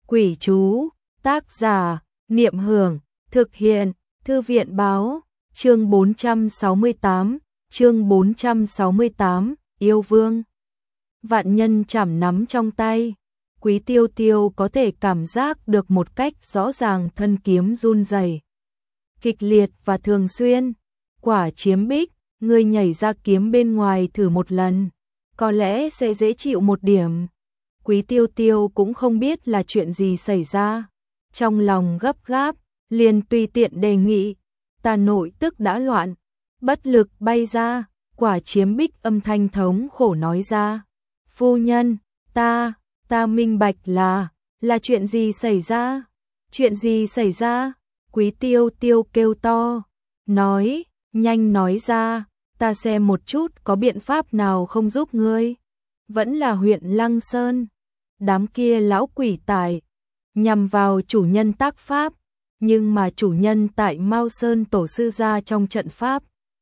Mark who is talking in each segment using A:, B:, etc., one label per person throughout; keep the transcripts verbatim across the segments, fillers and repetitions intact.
A: Quỷ chú, tác giả, Niệm Hưởng, thực hiện, Thư viện báo, chương bốn trăm sáu mươi tám, chương bốn trăm sáu mươi tám, yêu vương. Vạn nhân chảm nắm trong tay, Quý Tiêu Tiêu có thể cảm giác được một cách rõ ràng thân kiếm run rẩy, kịch liệt và thường xuyên. Quả Chiếm Bích, ngươi nhảy ra kiếm bên ngoài thử một lần, có lẽ sẽ dễ chịu một điểm. Quý Tiêu Tiêu cũng không biết là chuyện gì xảy ra, trong lòng gấp gáp, liền tùy tiện đề nghị. Ta nội tức đã loạn, bất lực bay ra. Quả Chiếm Bích âm thanh thống khổ nói ra, phu nhân, ta, ta minh bạch là, là chuyện gì xảy ra? Chuyện gì xảy ra? Quý Tiêu Tiêu kêu to, nói, nhanh nói ra, ta xem một chút có biện pháp nào không giúp ngươi. Vẫn là huyện Lăng Sơn, đám kia lão quỷ tài, nhằm vào chủ nhân tác pháp, nhưng mà chủ nhân tại Mao Sơn tổ sư gia trong trận pháp.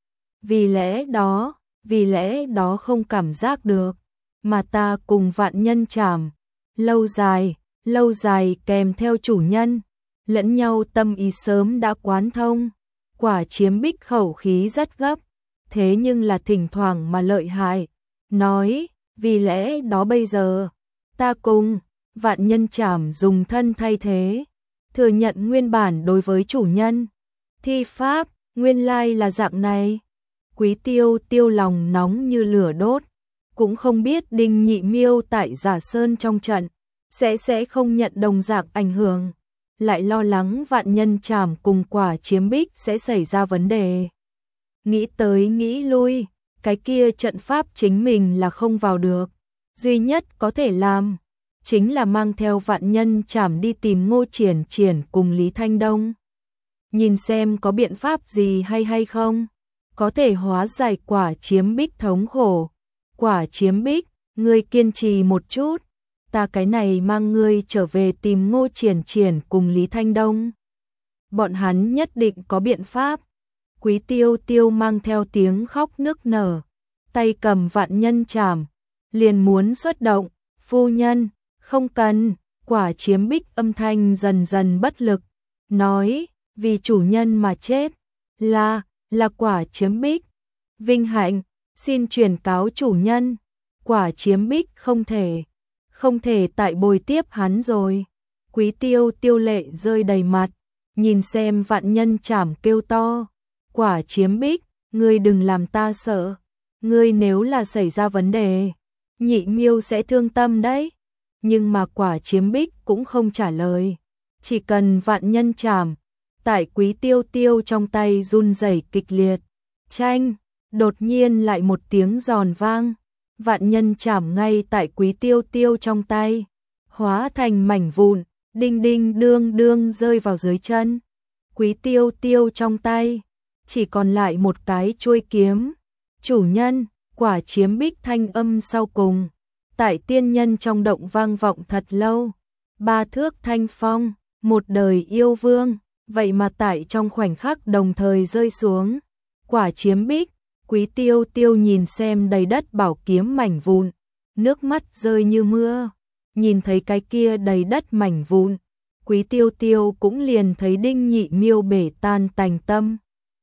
A: Vì lẽ đó, vì lẽ đó không cảm giác được, mà ta cùng vạn nhân chảm, lâu dài, lâu dài kèm theo chủ nhân, lẫn nhau tâm ý sớm đã quán thông. Quả Chiếm Bích khẩu khí rất gấp, thế nhưng là thỉnh thoảng mà lợi hại, nói, vì lẽ đó bây giờ, ta cùng vạn nhân chảm dùng thân thay thế, thừa nhận nguyên bản đối với chủ nhân. Thi pháp, nguyên lai là dạng này. Quý Tiêu Tiêu lòng nóng như lửa đốt, cũng không biết Đinh Nhị Miêu tại Giả Sơn trong trận, sẽ sẽ không nhận đồng dạng ảnh hưởng, lại lo lắng vạn nhân chảm cùng Quả Chiếm Bích sẽ xảy ra vấn đề. Nghĩ tới nghĩ lui, cái kia trận pháp chính mình là không vào được, duy nhất có thể làm chính là mang theo vạn nhân chảm đi tìm Ngô Triển Triển cùng Lý Thanh Đông, nhìn xem có biện pháp gì hay hay không, có thể hóa giải Quả Chiếm Bích thống khổ. Quả Chiếm Bích, ngươi kiên trì một chút, ta cái này mang ngươi trở về tìm Ngô Triển Triển cùng Lý Thanh Đông, bọn hắn nhất định có biện pháp. Quý Tiêu Tiêu mang theo tiếng khóc nức nở, tay cầm vạn nhân chảm, liền muốn xuất động. Phu nhân, không cần. Quả Chiếm Bích âm thanh dần dần bất lực, nói, vì chủ nhân mà chết, là, là Quả Chiếm Bích. Vinh hạnh, xin truyền cáo chủ nhân, Quả Chiếm Bích không thể, không thể tại bồi tiếp hắn rồi. Quý Tiêu Tiêu lệ rơi đầy mặt, nhìn xem vạn nhân chảm kêu to, Quả Chiếm Bích, ngươi đừng làm ta sợ, ngươi nếu là xảy ra vấn đề, Nhị Miêu sẽ thương tâm đấy. Nhưng mà Quả Chiếm Bích cũng không trả lời, chỉ cần vạn nhân chảm, tại Quý Tiêu Tiêu trong tay run rẩy kịch liệt. Chanh, đột nhiên lại một tiếng giòn vang, vạn nhân chảm ngay tại Quý Tiêu Tiêu trong tay, hóa thành mảnh vụn, đinh đinh đương đương rơi vào dưới chân. Quý Tiêu Tiêu trong tay chỉ còn lại một cái chuôi kiếm. Chủ nhân, Quả Chiếm Bích thanh âm sau cùng tại tiên nhân trong động vang vọng thật lâu. Ba thước thanh phong, một đời yêu vương, vậy mà tại trong khoảnh khắc đồng thời rơi xuống. Quả Chiếm Bích, Quý Tiêu Tiêu nhìn xem đầy đất bảo kiếm mảnh vụn, nước mắt rơi như mưa. Nhìn thấy cái kia đầy đất mảnh vụn, Quý Tiêu Tiêu cũng liền thấy Đinh Nhị Miêu bể tan tành tâm.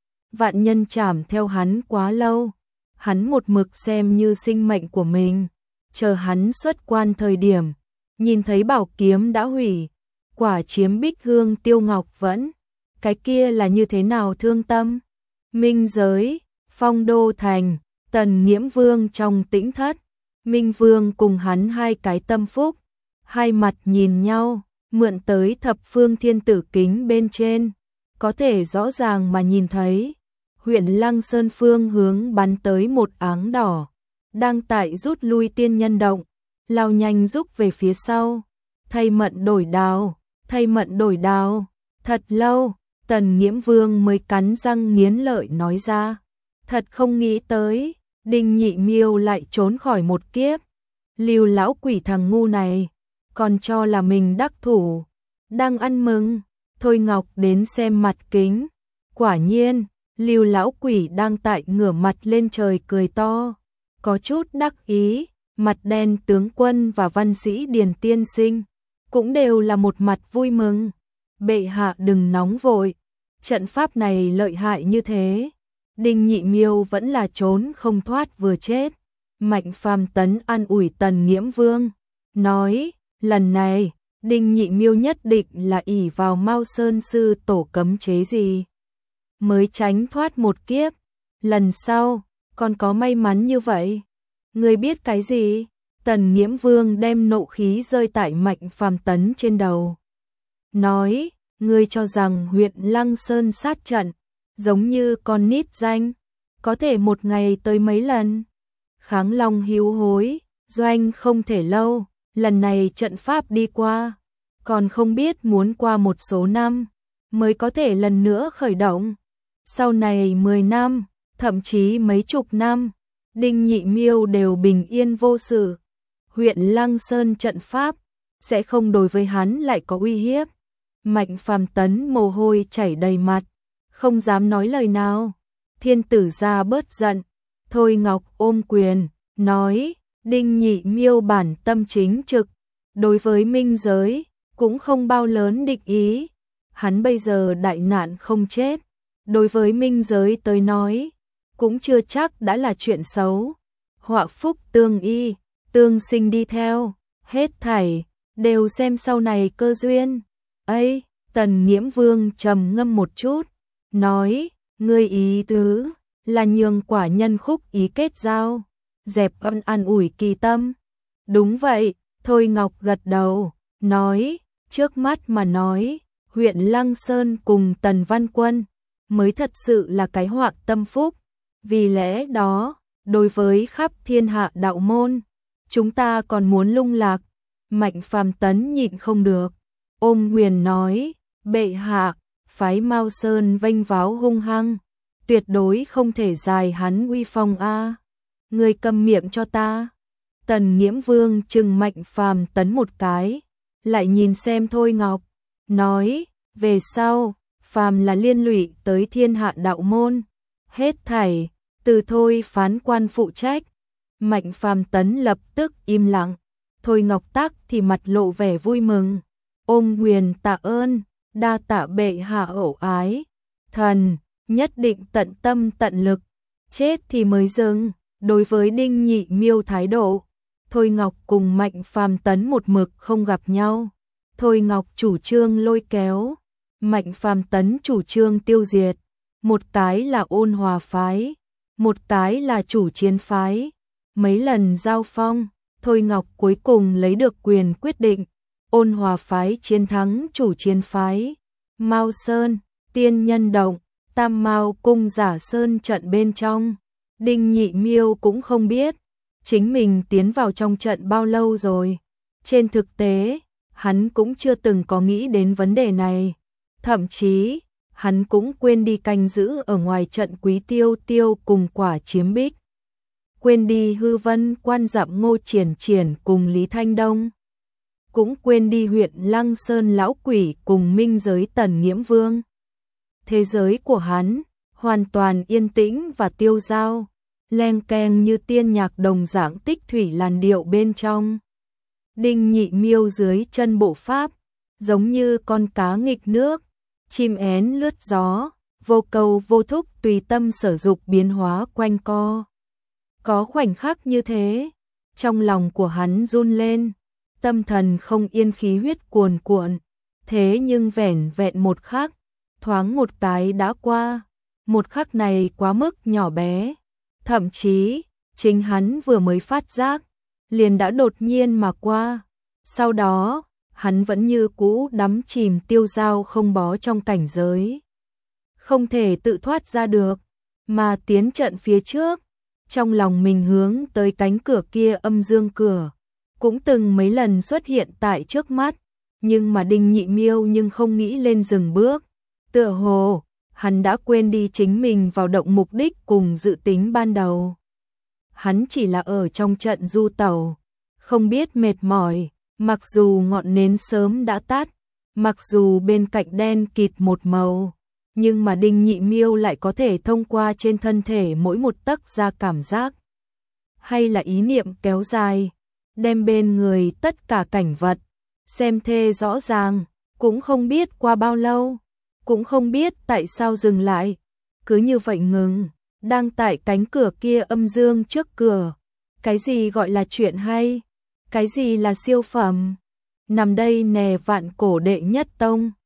A: Vạn nhân chảm theo hắn quá lâu, hắn một mực xem như sinh mệnh của mình, chờ hắn xuất quan thời điểm, nhìn thấy bảo kiếm đã hủy. Quả Chiếm Bích hương tiêu ngọc vẫn, cái kia là như thế nào thương tâm. Minh giới, Phong Đô Thành, Tần Nghiễm Vương trong tĩnh thất, Minh Vương cùng hắn hai cái tâm phúc, hai mặt nhìn nhau, mượn tới thập phương thiên tử kính bên trên, có thể rõ ràng mà nhìn thấy, huyện Lăng Sơn phương hướng bắn tới một áng đỏ, đang tại rút lui tiên nhân động, lao nhanh rút về phía sau. Thay mận đổi đào, thay mận đổi đào, thật lâu, Tần Nghiễm Vương mới cắn răng nghiến lợi nói ra, thật không nghĩ tới, Đinh Nhị Miêu lại trốn khỏi một kiếp. Lưu lão quỷ thằng ngu này, còn cho là mình đắc thủ, đang ăn mừng. Thôi Ngọc đến xem mặt kính, quả nhiên, Lưu lão quỷ đang tại ngửa mặt lên trời cười to, có chút đắc ý. Mặt đen tướng quân và văn sĩ Điền tiên sinh cũng đều là một mặt vui mừng. Bệ hạ đừng nóng vội, trận pháp này lợi hại như thế, Đinh Nhị Miêu vẫn là trốn không thoát vừa chết. Mạnh Phàm Tấn an ủi Tần Nghiễm Vương, nói, lần này, Đinh Nhị Miêu nhất định là ỷ vào Mao Sơn sư tổ cấm chế gì mới tránh thoát một kiếp, lần sau, còn có may mắn như vậy. Ngươi biết cái gì? Tần Nghiễm Vương đem nộ khí rơi tại Mạnh Phàm Tấn trên đầu. Nói, ngươi cho rằng huyện Lăng Sơn sát trận, giống như con nít danh, có thể một ngày tới mấy lần. Kháng Long hữu hối, doanh không thể lâu, lần này trận pháp đi qua, còn không biết muốn qua một số năm, mới có thể lần nữa khởi động. Sau này mười năm, thậm chí mấy chục năm, Đinh Nhị Miêu đều bình yên vô sự. Huyện Lăng Sơn trận pháp sẽ không đối với hắn lại có uy hiếp. Mạnh Phàm Tấn mồ hôi chảy đầy mặt, không dám nói lời nào. Thiên tử gia bớt giận, Thôi Ngọc ôm quyền, nói, Đinh Nhị Miêu bản tâm chính trực, đối với minh giới, cũng không bao lớn địch ý. Hắn bây giờ đại nạn không chết, đối với minh giới tới nói, cũng chưa chắc đã là chuyện xấu. Họa phúc tương y, tương sinh đi theo, hết thảy, đều xem sau này cơ duyên. Ấy, Tần Nghiễm Vương trầm ngâm một chút, nói, ngươi ý tứ là nhường quả nhân khúc ý kết giao, dẹp ân an ủi kỳ tâm. Đúng vậy, Thôi Ngọc gật đầu, nói, trước mắt mà nói, huyện Lăng Sơn cùng Tần Văn Quân mới thật sự là cái họa tâm phúc. Vì lẽ đó, đối với khắp thiên hạ đạo môn, chúng ta còn muốn lung lạc. Mạnh Phàm Tấn nhịn không được, ôm quyền nói, bệ hạ, phái Mao Sơn vênh váo hung hăng, tuyệt đối không thể dài hắn uy phong a. Ngươi câm miệng cho ta. Tần Nghiễm Vương trừng Mạnh Phàm Tấn một cái, lại nhìn xem Thôi Ngọc, nói, về sau, phàm là liên lụy tới thiên hạ đạo môn, hết thảy từ Thôi phán quan phụ trách. Mạnh Phàm Tấn lập tức im lặng. Thôi Ngọc Tắc thì mặt lộ vẻ vui mừng, ôm quyền tạ ơn, đa tạ bệ hạ ổ ái, thần nhất định tận tâm tận lực, chết thì mới dừng. Đối với Đinh Nhị Miêu thái độ, Thôi Ngọc cùng Mạnh Phàm Tấn một mực không gặp nhau. Thôi Ngọc chủ trương lôi kéo, Mạnh Phàm Tấn chủ trương tiêu diệt. Một cái là ôn hòa phái, một cái là chủ chiến phái. Mấy lần giao phong, Thôi Ngọc cuối cùng lấy được quyền quyết định, ôn hòa phái chiến thắng chủ chiến phái. Mao Sơn, Tiên Nhân Động, Tam Mao cung giả sơn trận bên trong, Đinh Nhị Miêu cũng không biết chính mình tiến vào trong trận bao lâu rồi. Trên thực tế, hắn cũng chưa từng có nghĩ đến vấn đề này, thậm chí hắn cũng quên đi canh giữ ở ngoài trận Quý Tiêu Tiêu cùng Quả Chiếm Bích, quên đi Hư Vân quan dặm Ngô Triển Triển cùng Lý Thanh Đông, cũng quên đi huyện Lăng Sơn lão quỷ cùng minh giới Tần Nghiễm Vương. Thế giới của hắn hoàn toàn yên tĩnh và tiêu dao, len keng như tiên nhạc đồng dạng tích thủy làn điệu bên trong. Đinh Nhị Miêu dưới chân bộ pháp, giống như con cá nghịch nước, chim én lướt gió, vô cầu vô thúc tùy tâm sở dục biến hóa quanh co. Có khoảnh khắc như thế, trong lòng của hắn run lên, tâm thần không yên, khí huyết cuồn cuộn. Thế nhưng vẻn vẹn một khắc, thoáng một cái đã qua, một khắc này quá mức nhỏ bé, thậm chí chính hắn vừa mới phát giác, liền đã đột nhiên mà qua. Sau đó, hắn vẫn như cũ đắm chìm tiêu dao không bó trong cảnh giới, không thể tự thoát ra được, mà tiến trận phía trước. Trong lòng mình hướng tới cánh cửa kia, âm dương cửa, cũng từng mấy lần xuất hiện tại trước mắt, nhưng mà Đinh Nhị Miêu nhưng không nghĩ lên dừng bước. Tựa hồ, hắn đã quên đi chính mình vào động mục đích cùng dự tính ban đầu. Hắn chỉ là ở trong trận du tẩu, không biết mệt mỏi, mặc dù ngọn nến sớm đã tắt, mặc dù bên cạnh đen kịt một màu, nhưng mà Đinh Nhị Miêu lại có thể thông qua trên thân thể mỗi một tấc da cảm giác, hay là ý niệm kéo dài, đem bên người tất cả cảnh vật, xem thê rõ ràng, cũng không biết qua bao lâu, cũng không biết tại sao dừng lại, cứ như vậy ngừng, đang tại cánh cửa kia âm dương trước cửa. Cái gì gọi là chuyện hay? Cái gì là siêu phẩm? Nằm đây nè vạn cổ đệ nhất tông.